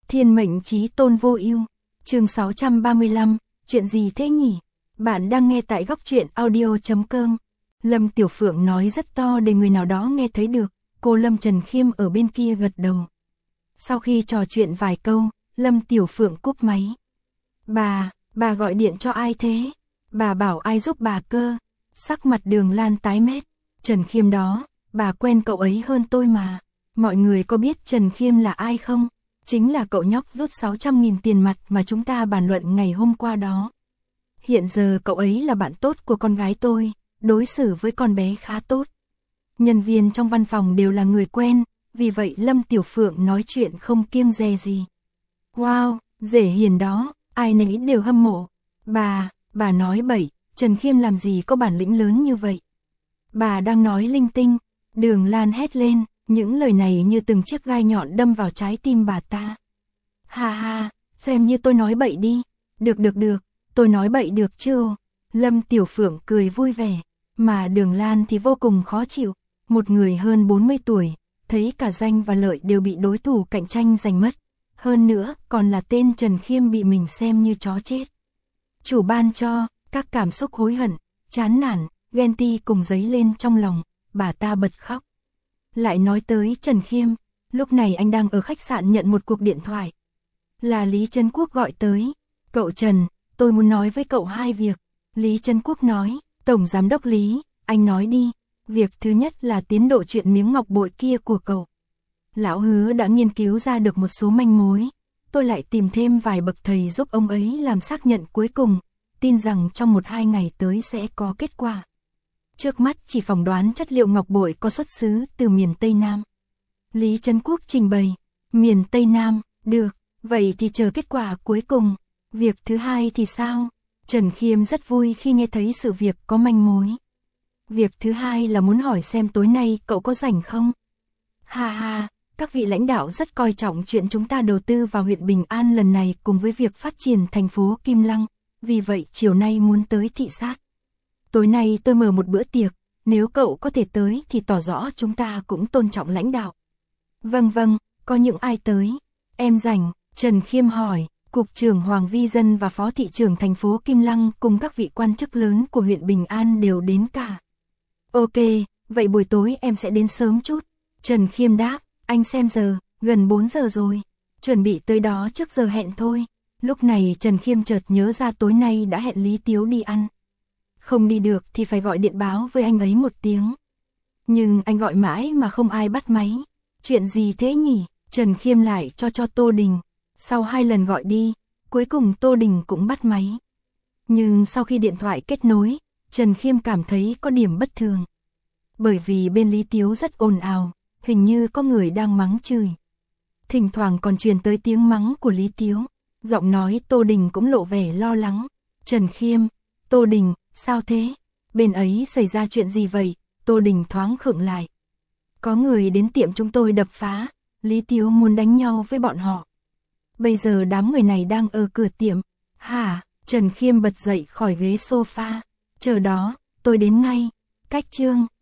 Thiên mệnh chí tôn vô ưu. Chương 635, chuyện gì thế nhỉ? Bạn đang nghe tại góc truyện audio.com. Lâm Tiểu Phượng nói rất to để người nào đó nghe thấy được, cô Lâm Trần Khiêm ở bên kia gật đầu. Sau khi trò chuyện vài câu, Lâm Tiểu Phượng cúp máy. Bà gọi điện cho ai thế? Bà bảo ai giúp bà cơ? Sắc mặt Đường Lan tái mét. Trần Khiêm đó, bà quen cậu ấy hơn tôi mà. Mọi người có biết Trần Khiêm là ai không? Chính là cậu nhóc rút 600.000 tiền mặt mà chúng ta bàn luận ngày hôm qua đó. Hiện giờ cậu ấy là bạn tốt của con gái tôi, đối xử với con bé khá tốt. Nhân viên trong văn phòng đều là người quen, vì vậy Lâm Tiểu Phượng nói chuyện không kiêng dè gì. Wow, dễ hiền đó, ai nấy đều hâm mộ. Bà nói bậy, Trần Khiêm làm gì có bản lĩnh lớn như vậy? Bà đang nói linh tinh. Đường Lan hét lên, những lời này như từng chiếc gai nhọn đâm vào trái tim bà ta. Ha ha, xem như tôi nói bậy đi. Được, tôi nói bậy được chứ? Lâm Tiểu Phượng cười vui vẻ, mà Đường Lan thì vô cùng khó chịu. Một người hơn 40 tuổi, thấy cả danh và lợi đều bị đối thủ cạnh tranh giành mất. Hơn nữa, còn là tên Trần Khiêm bị mình xem như chó chết. Chủ ban cho, các cảm xúc hối hận, chán nản, ghen ti cùng dấy lên trong lòng, bà ta bật khóc. Lại nói tới Trần Khiêm, lúc này anh đang ở khách sạn nhận một cuộc điện thoại. Là Lý Trấn Quốc gọi tới. Cậu Trần, tôi muốn nói với cậu hai việc. Lý Trấn Quốc nói, Tổng Giám đốc Lý, anh nói đi. Việc thứ nhất là tiến độ chuyện miếng ngọc bội kia của cậu. Lão Hứa đã nghiên cứu ra được một số manh mối. Tôi lại tìm thêm vài bậc thầy giúp ông ấy làm xác nhận cuối cùng. Tin rằng trong 1-2 ngày tới sẽ có kết quả. Trước mắt chỉ phỏng đoán chất liệu ngọc bội có xuất xứ từ miền Tây Nam. Lý Trấn Quốc trình bày, miền Tây Nam, được, vậy thì chờ kết quả cuối cùng. Việc thứ hai thì sao? Trần Khiêm rất vui khi nghe thấy sự việc có manh mối. Việc thứ hai là muốn hỏi xem tối nay cậu có rảnh không? Ha ha, các vị lãnh đạo rất coi trọng chuyện chúng ta đầu tư vào huyện Bình An lần này cùng với việc phát triển thành phố Kim Lăng. Vì vậy chiều nay muốn tới thị sát. Tối nay tôi mở một bữa tiệc, nếu cậu có thể tới thì tỏ rõ chúng ta cũng tôn trọng lãnh đạo. Vâng, có những ai tới? Em rảnh, Trần Khiêm hỏi. Cục trưởng Hoàng Vi Dân và Phó thị trưởng thành phố Kim Lăng cùng các vị quan chức lớn của huyện Bình An đều đến cả. Ok, vậy buổi tối em sẽ đến sớm chút. Trần Khiêm đáp, anh xem giờ, gần 4 giờ rồi. Chuẩn bị tới đó trước giờ hẹn thôi. Lúc này Trần Khiêm chợt nhớ ra tối nay đã hẹn Lý Tiếu đi ăn. Không đi được thì phải gọi điện báo với anh ấy một tiếng. Nhưng anh gọi mãi mà không ai bắt máy. Chuyện gì thế nhỉ? Trần Khiêm lại cho Tô Đình. Sau 2 lần gọi đi, cuối cùng Tô Đình cũng bắt máy. Nhưng sau khi điện thoại kết nối, Trần Khiêm cảm thấy có điểm bất thường. Bởi vì bên Lý Tiếu rất ồn ào, hình như có người đang mắng chửi. Thỉnh thoảng còn truyền tới tiếng mắng của Lý Tiếu. Giọng nói Tô Đình cũng lộ vẻ lo lắng. Trần Khiêm, Tô Đình, sao thế? Bên ấy xảy ra chuyện gì vậy? Tô Đình thoáng khựng lại. Có người đến tiệm chúng tôi đập phá, Lý Tiếu muốn đánh nhau với bọn họ. Bây giờ đám người này đang ở cửa tiệm. Hả? Trần Khiêm bật dậy khỏi ghế sofa. Chờ đó, tôi đến ngay. Cách chương.